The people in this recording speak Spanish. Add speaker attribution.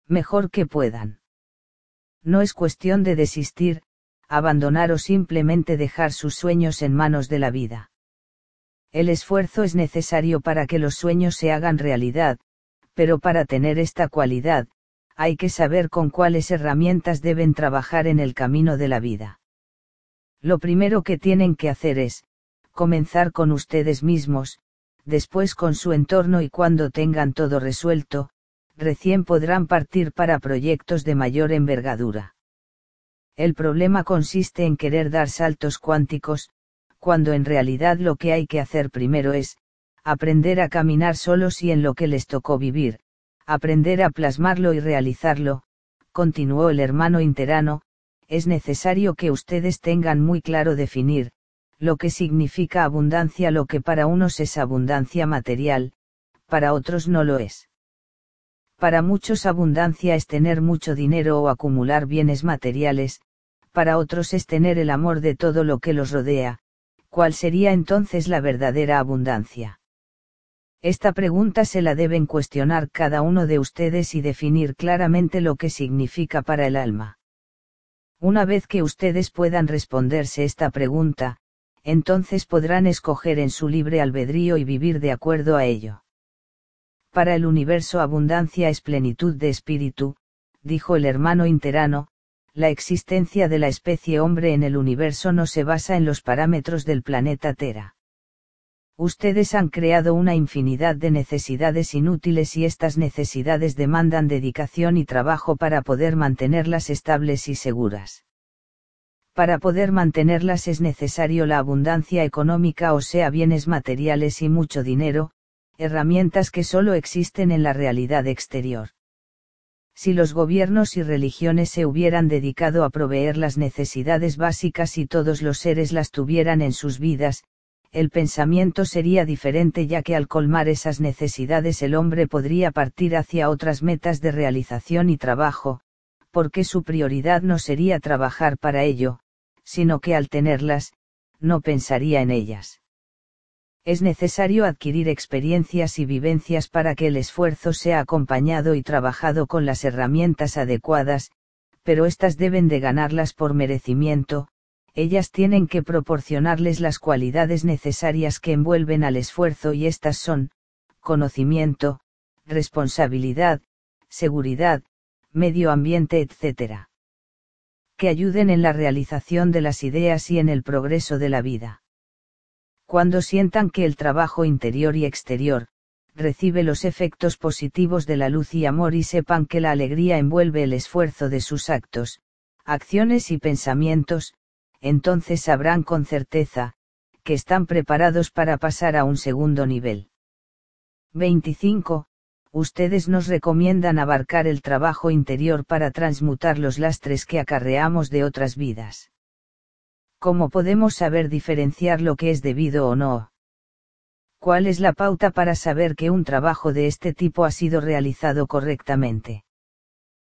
Speaker 1: mejor que puedan. No es cuestión de desistir, abandonar o simplemente dejar sus sueños en manos de la vida. El esfuerzo es necesario para que los sueños se hagan realidad, pero para tener esta cualidad, hay que saber con cuáles herramientas deben trabajar en el camino de la vida. Lo primero que tienen que hacer es, comenzar con ustedes mismos, después con su entorno, y cuando tengan todo resuelto, recién podrán partir para proyectos de mayor envergadura. El problema consiste en querer dar saltos cuánticos, cuando en realidad lo que hay que hacer primero es, aprender a caminar solos y en lo que les tocó vivir, aprender a plasmarlo y realizarlo, continuó el hermano interano. Es necesario que ustedes tengan muy claro definir, lo que significa abundancia. Lo que para unos es abundancia material, para otros no lo es. Para muchos abundancia es tener mucho dinero o acumular bienes materiales, para otros es tener el amor de todo lo que los rodea. ¿Cuál sería entonces la verdadera abundancia? Esta pregunta se la deben cuestionar cada uno de ustedes y definir claramente lo que significa para el alma. Una vez que ustedes puedan responderse esta pregunta, entonces podrán escoger en su libre albedrío y vivir de acuerdo a ello. Para el universo abundancia es plenitud de espíritu, dijo el hermano interano. La existencia de la especie hombre en el universo no se basa en los parámetros del planeta Tierra. Ustedes han creado una infinidad de necesidades inútiles y estas necesidades demandan dedicación y trabajo para poder mantenerlas estables y seguras. Para poder mantenerlas es necesario la abundancia económica, o sea, bienes materiales y mucho dinero, herramientas que solo existen en la realidad exterior. Si los gobiernos y religiones se hubieran dedicado a proveer las necesidades básicas y todos los seres las tuvieran en sus vidas, el pensamiento sería diferente, ya que al colmar esas necesidades el hombre podría partir hacia otras metas de realización y trabajo, porque su prioridad no sería trabajar para ello, sino que al tenerlas, no pensaría en ellas. Es necesario adquirir experiencias y vivencias para que el esfuerzo sea acompañado y trabajado con las herramientas adecuadas, pero éstas deben de ganarlas por merecimiento. Ellas tienen que proporcionarles las cualidades necesarias que envuelven al esfuerzo, y estas son, conocimiento, responsabilidad, seguridad, medio ambiente, etc. Que ayuden en la realización de las ideas y en el progreso de la vida. Cuando sientan que el trabajo interior y exterior, recibe los efectos positivos de la luz y amor, y sepan que la alegría envuelve el esfuerzo de sus actos, acciones y pensamientos, entonces sabrán con certeza, que están preparados para pasar a un segundo nivel. 25. Ustedes nos recomiendan abarcar el trabajo interior para transmutar los lastres que acarreamos de otras vidas. ¿Cómo podemos saber diferenciar lo que es debido o no? ¿Cuál es la pauta para saber que un trabajo de este tipo ha sido realizado correctamente?